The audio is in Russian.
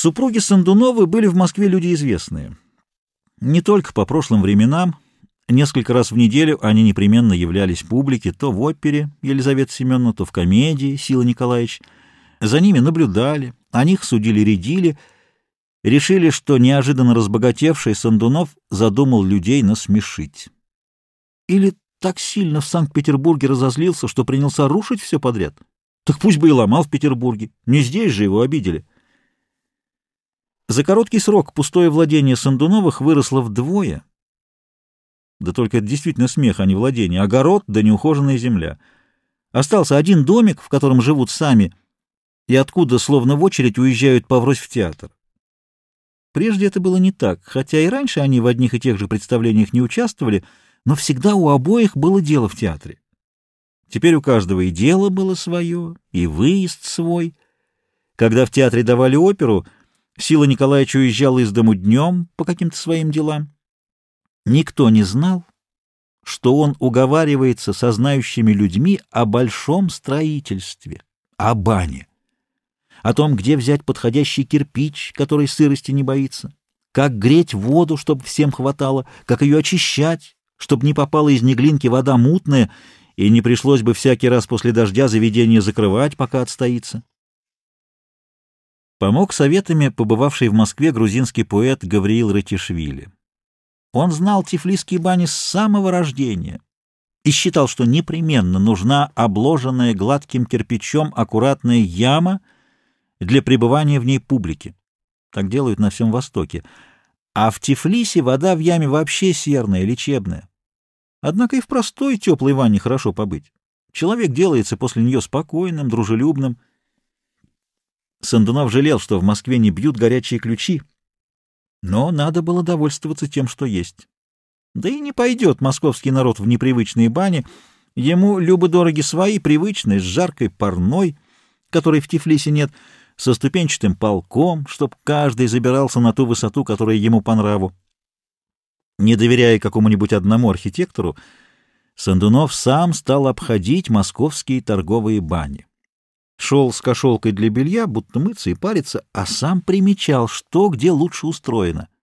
Супруги Сандуновы были в Москве люди известные. Не только по прошлым временам, несколько раз в неделю они непременно являлись публике то в опере Елизавета Семеновна, то в комедии Сила Николаевич. За ними наблюдали, о них судили-рядили, решили, что неожиданно разбогатевший Сандунов задумал людей насмешить. Или так сильно в Санкт-Петербурге разозлился, что принялся рушить все подряд. Так пусть бы и ломал в Петербурге, не здесь же его обидели. За короткий срок пустое владение Сандуновых выросло вдвое. Да только это действительно смех, а не владение. Огород да неухоженная земля. Остался один домик, в котором живут сами, и откуда, словно в очередь, уезжают поврось в театр. Прежде это было не так, хотя и раньше они в одних и тех же представлениях не участвовали, но всегда у обоих было дело в театре. Теперь у каждого и дело было свое, и выезд свой. Когда в театре давали оперу, Сила Николаевич уезжала из дому днем по каким-то своим делам. Никто не знал, что он уговаривается со знающими людьми о большом строительстве, о бане, о том, где взять подходящий кирпич, который сырости не боится, как греть воду, чтобы всем хватало, как ее очищать, чтобы не попала из неглинки вода мутная, и не пришлось бы всякий раз после дождя заведение закрывать, пока отстоится. Помог советами побывавший в Москве грузинский поэт Гавриил Ратишвили. Он знал тифлисские бани с самого рождения и считал, что непременно нужна обложенная гладким кирпичом аккуратная яма для пребывания в ней публики. Так делают на всем Востоке. А в Тифлисе вода в яме вообще серная, лечебная. Однако и в простой теплой ванне хорошо побыть. Человек делается после нее спокойным, дружелюбным. Сандунов жалел, что в Москве не бьют горячие ключи, но надо было довольствоваться тем, что есть. Да и не пойдет московский народ в непривычные бани, ему любо-дороги свои, привычные, с жаркой парной, которой в Тифлисе нет, со ступенчатым полком, чтоб каждый забирался на ту высоту, которая ему по нраву. Не доверяя какому-нибудь одному архитектору, Сандунов сам стал обходить московские торговые бани. Шел с кошелкой для белья, будто мыться и париться, а сам примечал, что где лучше устроено.